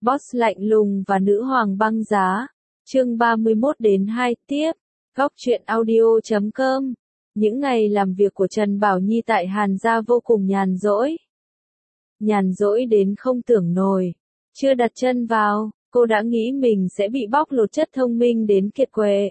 Boss lạnh lùng và nữ hoàng băng giá. Chương 31-2 tiếp. Góc truyện audio.com. Những ngày làm việc của Trần Bảo Nhi tại Hàn gia vô cùng nhàn rỗi. Nhàn rỗi đến không tưởng nổi. Chưa đặt chân vào, cô đã nghĩ mình sẽ bị bóc lột chất thông minh đến kiệt quệ.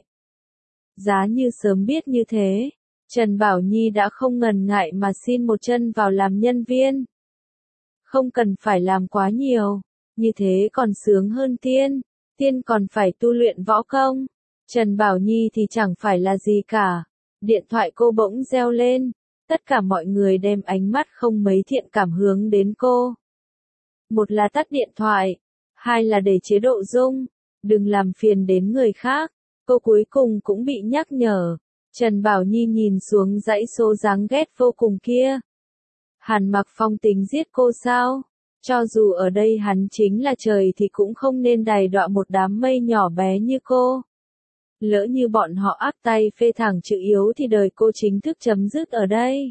Giá như sớm biết như thế, Trần Bảo Nhi đã không ngần ngại mà xin một chân vào làm nhân viên. Không cần phải làm quá nhiều, như thế còn sướng hơn tiên, tiên còn phải tu luyện võ công. Trần Bảo Nhi thì chẳng phải là gì cả. Điện thoại cô bỗng reo lên, tất cả mọi người đem ánh mắt không mấy thiện cảm hướng đến cô. Một là tắt điện thoại, hai là để chế độ rung, đừng làm phiền đến người khác. Cô cuối cùng cũng bị nhắc nhở. Trần Bảo Nhi nhìn xuống dãy số đáng ghét vô cùng kia. Hàn Mặc Phong tính giết cô sao? Cho dù ở đây hắn chính là trời thì cũng không nên đày đọa một đám mây nhỏ bé như cô. Lỡ như bọn họ áp tay phê thẳng chữ yếu thì đời cô chính thức chấm dứt ở đây.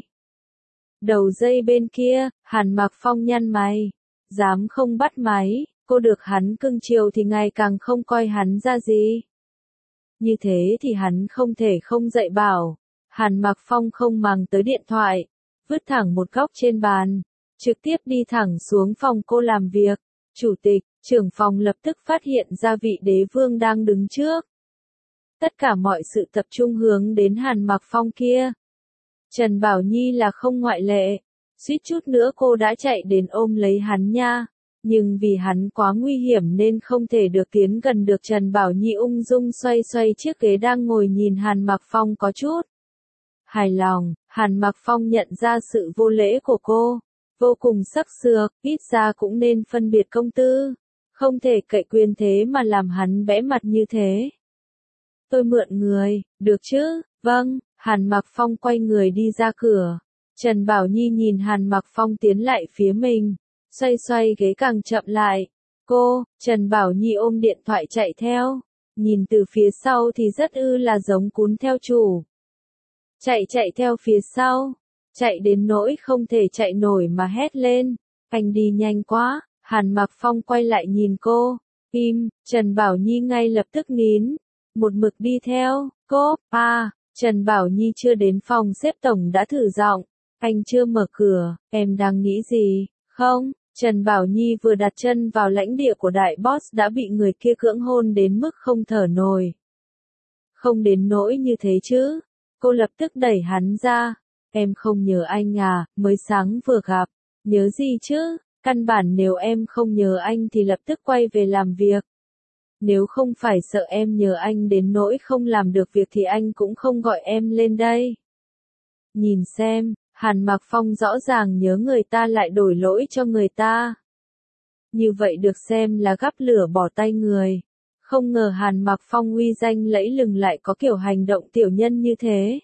Đầu dây bên kia, Hàn Mặc Phong nhăn mày. Dám không bắt máy, cô được hắn cưng chiều thì ngày càng không coi hắn ra gì. Như thế thì hắn không thể không dạy bảo. Hàn Mặc Phong không màng tới điện thoại, vứt thẳng một góc trên bàn, trực tiếp đi thẳng xuống phòng cô làm việc. Chủ tịch, trưởng phòng lập tức phát hiện ra vị đế vương đang đứng trước. Tất cả mọi sự tập trung hướng đến Hàn Mặc Phong kia. Trần Bảo Nhi là không ngoại lệ. Suýt chút nữa cô đã chạy đến ôm lấy hắn nha. Nhưng vì hắn quá nguy hiểm nên không thể được tiến gần được. Trần Bảo Nhi ung dung xoay xoay chiếc ghế đang ngồi nhìn Hàn Mặc Phong có chút hài lòng. Hàn Mặc Phong nhận ra sự vô lễ của cô. Vô cùng sắc sược, ít ra cũng nên phân biệt công tư. Không thể cậy quyền thế mà làm hắn bẽ mặt như thế. Tôi mượn người, được chứ? Vâng. Hàn Mặc Phong quay người đi ra cửa. Trần Bảo Nhi nhìn Hàn Mặc Phong tiến lại phía mình. Xoay xoay ghế càng chậm lại. Cô, Trần Bảo Nhi ôm điện thoại chạy theo. Nhìn từ phía sau thì rất là giống cún theo chủ. Chạy theo phía sau. Chạy đến nỗi không thể chạy nổi mà hét lên. Anh đi nhanh quá. Hàn Mặc Phong quay lại nhìn cô. Im, Trần Bảo Nhi ngay lập tức nín. Một mực đi theo. Cô, Trần Bảo Nhi chưa đến phòng xếp tổng đã thử giọng. Anh chưa mở cửa, em đang nghĩ gì? Không, Trần Bảo Nhi vừa đặt chân vào lãnh địa của đại boss đã bị người kia cưỡng hôn đến mức không thở nổi. Không đến nỗi như thế chứ. Cô lập tức đẩy hắn ra. Em không nhớ anh à, mới sáng vừa gặp. Nhớ gì chứ? Căn bản nếu em không nhớ anh thì lập tức quay về làm việc. Nếu không phải sợ em nhớ anh đến nỗi không làm được việc thì anh cũng không gọi em lên đây. Nhìn xem, Hàn Mặc Phong rõ ràng nhớ người ta lại đổi lỗi cho người ta. Như vậy được xem là gắp lửa bỏ tay người. Không ngờ Hàn Mặc Phong uy danh lẫy lừng lại có kiểu hành động tiểu nhân như thế.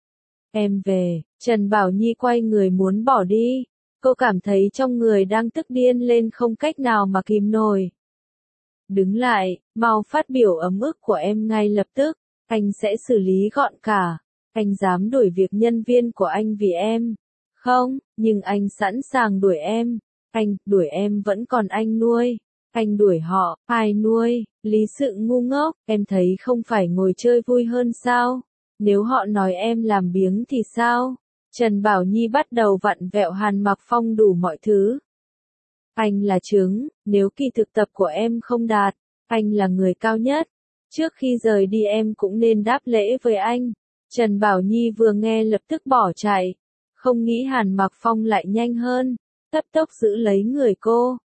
Em về, Trần Bảo Nhi quay người muốn bỏ đi. Cô cảm thấy trong người đang tức điên lên không cách nào mà kìm nổi. Đứng lại, mau phát biểu ấm ức của em ngay lập tức. Anh sẽ xử lý gọn cả. Anh dám đuổi việc nhân viên của anh vì em. Không, nhưng anh sẵn sàng đuổi em. Anh, đuổi em vẫn còn anh nuôi. Anh đuổi họ, ai nuôi? Lý sự ngu ngốc, em thấy không phải ngồi chơi vui hơn sao? Nếu họ nói em làm biếng thì sao? Trần Bảo Nhi bắt đầu vặn vẹo Hàn Mặc Phong đủ mọi thứ. Anh là trứng, nếu kỳ thực tập của em không đạt, anh là người cao nhất. Trước khi rời đi em cũng nên đáp lễ với anh. Trần Bảo Nhi vừa nghe lập tức bỏ chạy. Không nghĩ Hàn Mặc Phong lại nhanh hơn. Cấp tốc giữ lấy người cô.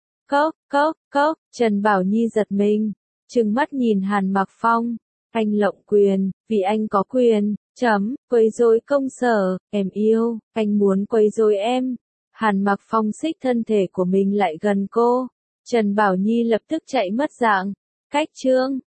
Cốc, Trần Bảo Nhi giật mình. Trừng mắt nhìn Hàn Mặc Phong. Anh lộng quyền, vì anh có quyền. Quấy rối công sở, em yêu, anh muốn quấy rối em. Hàn Mặc Phong xích thân thể của mình lại gần cô. Trần Bảo Nhi lập tức chạy mất dạng. Cách chương